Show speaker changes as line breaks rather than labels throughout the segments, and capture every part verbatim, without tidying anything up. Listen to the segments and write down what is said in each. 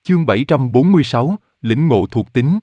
Chương bảy trăm bốn mươi sáu, lĩnh ngộ thuộc tính.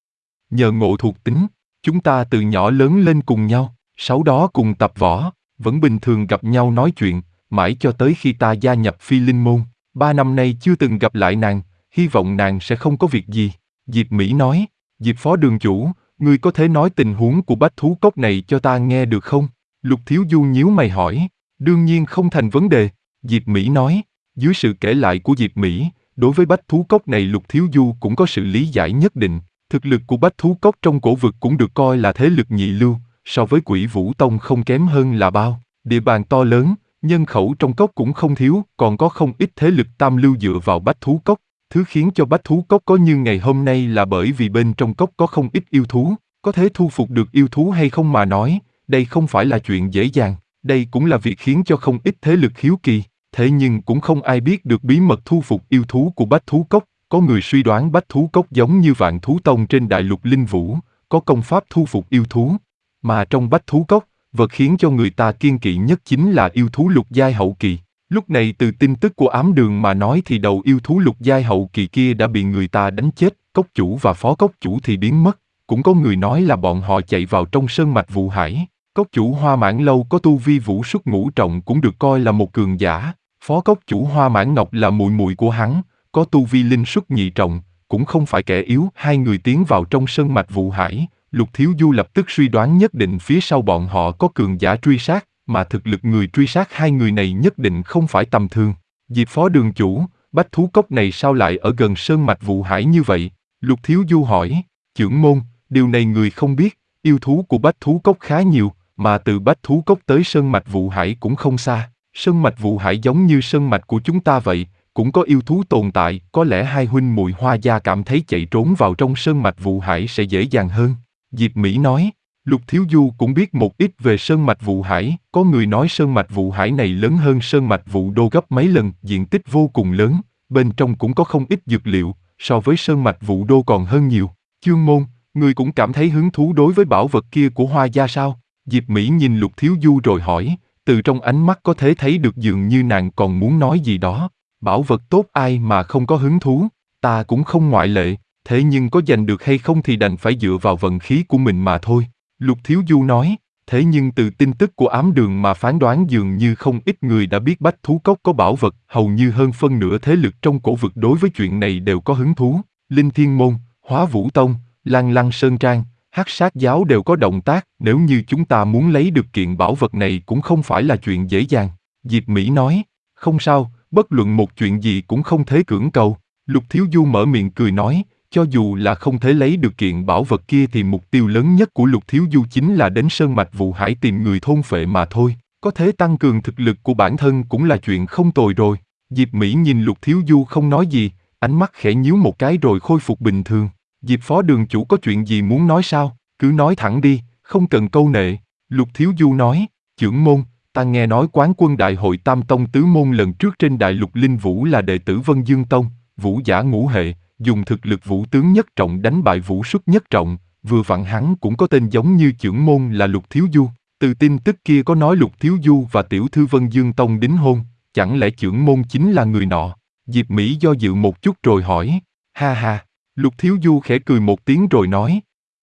Nhờ ngộ thuộc tính, chúng ta từ nhỏ lớn lên cùng nhau, sau đó cùng tập võ, vẫn bình thường gặp nhau nói chuyện, mãi cho tới khi ta gia nhập Phi Linh Môn. Ba năm nay chưa từng gặp lại nàng, hy vọng nàng sẽ không có việc gì. Diệp Mỹ nói, Diệp phó đường chủ, ngươi có thể nói tình huống của bách thú cốc này cho ta nghe được không? Lục Thiếu Du nhíu mày hỏi, đương nhiên không thành vấn đề. Diệp Mỹ nói, dưới sự kể lại của Diệp Mỹ, đối với bách thú cốc này Lục Thiếu Du cũng có sự lý giải nhất định. Thực lực của bách thú cốc trong cổ vực cũng được coi là thế lực nhị lưu, so với Quỷ Vũ Tông không kém hơn là bao. Địa bàn to lớn, nhân khẩu trong cốc cũng không thiếu, còn có không ít thế lực tam lưu dựa vào bách thú cốc. Thứ khiến cho bách thú cốc có như ngày hôm nay là bởi vì bên trong cốc có không ít yêu thú. Có thể thu phục được yêu thú hay không mà nói, đây không phải là chuyện dễ dàng. Đây cũng là việc khiến cho không ít thế lực hiếu kỳ. Thế nhưng cũng không ai biết được bí mật thu phục yêu thú của bách thú cốc. Có người suy đoán bách thú cốc giống như Vạn Thú Tông trên đại lục Linh Vũ, có công pháp thu phục yêu thú. Mà trong bách thú cốc, vật khiến cho người ta kiêng kỵ nhất chính là yêu thú lục giai hậu kỳ. Lúc này từ tin tức của ám đường mà nói thì đầu yêu thú lục giai hậu kỳ kia đã bị người ta đánh chết, cốc chủ và phó cốc chủ thì biến mất. Cũng có người nói là bọn họ chạy vào trong sơn mạch Vụ Hải. Cốc chủ Hoa Mãn Lâu có tu vi vũ xuất ngũ trọng cũng được coi là một cường giả. Phó cốc chủ Hoa Mãn Ngọc là muội muội của hắn, có tu vi linh xuất nhị trọng, cũng không phải kẻ yếu. Hai người tiến vào trong sơn mạch Vụ Hải, Lục Thiếu Du lập tức suy đoán nhất định phía sau bọn họ có cường giả truy sát, mà thực lực người truy sát hai người này nhất định không phải tầm thường. Diệp phó đường chủ, bách thú cốc này sao lại ở gần sơn mạch Vụ Hải như vậy? Lục Thiếu Du hỏi, trưởng môn, điều này người không biết, yêu thú của bách thú cốc khá nhiều, mà từ bách thú cốc tới sơn mạch Vụ Hải cũng không xa. Sơn mạch Vụ Hải giống như sơn mạch của chúng ta vậy, cũng có yêu thú tồn tại, có lẽ hai huynh muội Hoa gia cảm thấy chạy trốn vào trong sơn mạch Vụ Hải sẽ dễ dàng hơn. Diệp Mỹ nói, Lục Thiếu Du cũng biết một ít về sơn mạch Vụ Hải, có người nói sơn mạch Vụ Hải này lớn hơn sơn mạch Vụ Đô gấp mấy lần, diện tích vô cùng lớn, bên trong cũng có không ít dược liệu, so với sơn mạch Vụ Đô còn hơn nhiều. Chương môn, người cũng cảm thấy hứng thú đối với bảo vật kia của Hoa gia sao? Diệp Mỹ nhìn Lục Thiếu Du rồi hỏi, từ trong ánh mắt có thể thấy được dường như nàng còn muốn nói gì đó. Bảo vật tốt ai mà không có hứng thú, ta cũng không ngoại lệ, thế nhưng có giành được hay không thì đành phải dựa vào vận khí của mình mà thôi. Lục Thiếu Du nói, thế nhưng từ tin tức của ám đường mà phán đoán dường như không ít người đã biết bách thú cốc có bảo vật, hầu như hơn phân nửa thế lực trong cổ vực đối với chuyện này đều có hứng thú. Linh Thiên Môn, Hóa Vũ Tông, Lăng Lăng Sơn Trang, Hắc Sát Giáo đều có động tác, nếu như chúng ta muốn lấy được kiện bảo vật này cũng không phải là chuyện dễ dàng. Diệp Mỹ nói, không sao, bất luận một chuyện gì cũng không thể cưỡng cầu. Lục Thiếu Du mở miệng cười nói, cho dù là không thể lấy được kiện bảo vật kia thì mục tiêu lớn nhất của Lục Thiếu Du chính là đến sơn mạch Vụ Hải tìm người thôn phệ mà thôi. Có thể tăng cường thực lực của bản thân cũng là chuyện không tồi rồi. Diệp Mỹ nhìn Lục Thiếu Du không nói gì, ánh mắt khẽ nhíu một cái rồi khôi phục bình thường. Diệp phó đường chủ có chuyện gì muốn nói sao? Cứ nói thẳng đi, không cần câu nệ. Lục Thiếu Du nói, trưởng môn, ta nghe nói quán quân đại hội Tam Tông Tứ Môn lần trước trên đại lục Linh Vũ là đệ tử Vân Dương Tông, Vũ giả ngũ hệ, dùng thực lực vũ tướng nhất trọng đánh bại vũ xuất nhất trọng, vừa vặn hắn cũng có tên giống như trưởng môn là Lục Thiếu Du. Từ tin tức kia có nói Lục Thiếu Du và tiểu thư Vân Dương Tông đính hôn, chẳng lẽ trưởng môn chính là người nọ? Diệp Mỹ do dự một chút rồi hỏi, ha ha. Lục Thiếu Du khẽ cười một tiếng rồi nói,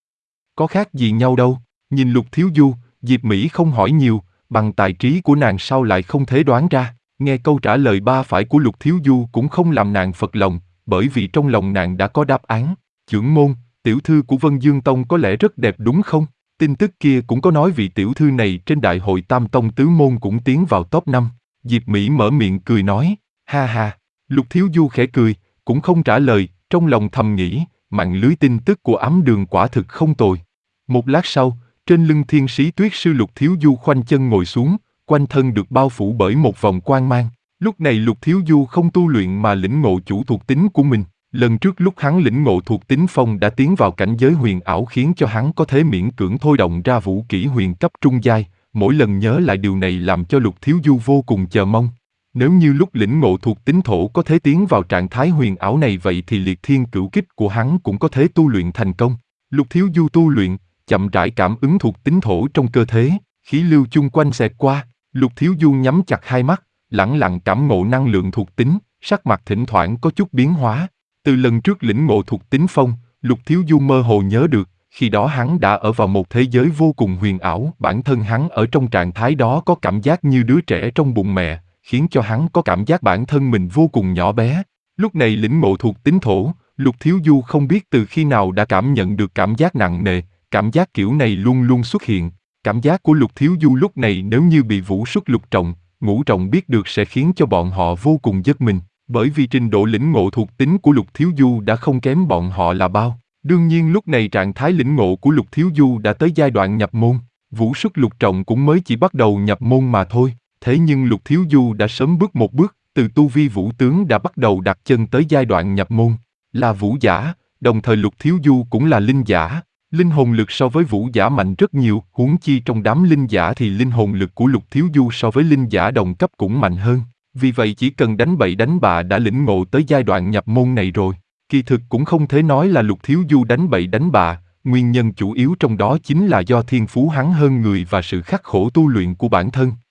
có khác gì nhau đâu. Nhìn Lục Thiếu Du, Diệp Mỹ không hỏi nhiều, bằng tài trí của nàng sao lại không thể đoán ra. Nghe câu trả lời ba phải của Lục Thiếu Du cũng không làm nàng phật lòng, bởi vì trong lòng nàng đã có đáp án. Trưởng môn, tiểu thư của Vân Dương Tông có lẽ rất đẹp đúng không? Tin tức kia cũng có nói vị tiểu thư này trên đại hội Tam Tông Tứ Môn cũng tiến vào top năm. Diệp Mỹ mở miệng cười nói, ha ha. Lục Thiếu Du khẽ cười, cũng không trả lời, trong lòng thầm nghĩ, mạng lưới tin tức của ám đường quả thực không tồi. Một lát sau, trên lưng Thiên Sĩ Tuyết Sư Lục Thiếu Du khoanh chân ngồi xuống, quanh thân được bao phủ bởi một vòng quang mang. Lúc này Lục Thiếu Du không tu luyện mà lĩnh ngộ chủ thuộc tính của mình. Lần trước lúc hắn lĩnh ngộ thuộc tính phong đã tiến vào cảnh giới huyền ảo khiến cho hắn có thể miễn cưỡng thôi động ra vũ kỹ huyền cấp trung giai. Mỗi lần nhớ lại điều này làm cho Lục Thiếu Du vô cùng chờ mong. Nếu như lúc lĩnh ngộ thuộc tính thổ có thể tiến vào trạng thái huyền ảo này vậy thì liệt thiên cửu kích của hắn cũng có thể tu luyện thành công. Lục Thiếu Du tu luyện, chậm rãi cảm ứng thuộc tính thổ trong cơ thể, khí lưu chung quanh xẹt qua, Lục Thiếu Du nhắm chặt hai mắt, lẳng lặng cảm ngộ năng lượng thuộc tính, sắc mặt thỉnh thoảng có chút biến hóa. Từ lần trước lĩnh ngộ thuộc tính phong, Lục Thiếu Du mơ hồ nhớ được, khi đó hắn đã ở vào một thế giới vô cùng huyền ảo, bản thân hắn ở trong trạng thái đó có cảm giác như đứa trẻ trong bụng mẹ, khiến cho hắn có cảm giác bản thân mình vô cùng nhỏ bé. Lúc này lĩnh ngộ thuộc tính thổ, Lục Thiếu Du không biết từ khi nào đã cảm nhận được cảm giác nặng nề, cảm giác kiểu này luôn luôn xuất hiện. Cảm giác của Lục Thiếu Du lúc này nếu như bị Vũ Xuất Lục Trọng, Ngũ Trọng biết được sẽ khiến cho bọn họ vô cùng giật mình, bởi vì trình độ lĩnh ngộ thuộc tính của Lục Thiếu Du đã không kém bọn họ là bao. Đương nhiên lúc này trạng thái lĩnh ngộ của Lục Thiếu Du đã tới giai đoạn nhập môn, Vũ Xuất Lục Trọng cũng mới chỉ bắt đầu nhập môn mà thôi, thế nhưng Lục Thiếu Du đã sớm bước một bước, từ tu vi vũ tướng đã bắt đầu đặt chân tới giai đoạn nhập môn, là vũ giả, đồng thời Lục Thiếu Du cũng là linh giả. Linh hồn lực so với vũ giả mạnh rất nhiều, huống chi trong đám linh giả thì linh hồn lực của Lục Thiếu Du so với linh giả đồng cấp cũng mạnh hơn. Vì vậy chỉ cần đánh bậy đánh bạ đã lĩnh ngộ tới giai đoạn nhập môn này rồi. Kỳ thực cũng không thể nói là Lục Thiếu Du đánh bậy đánh bạ, nguyên nhân chủ yếu trong đó chính là do thiên phú hắn hơn người và sự khắc khổ tu luyện của bản thân.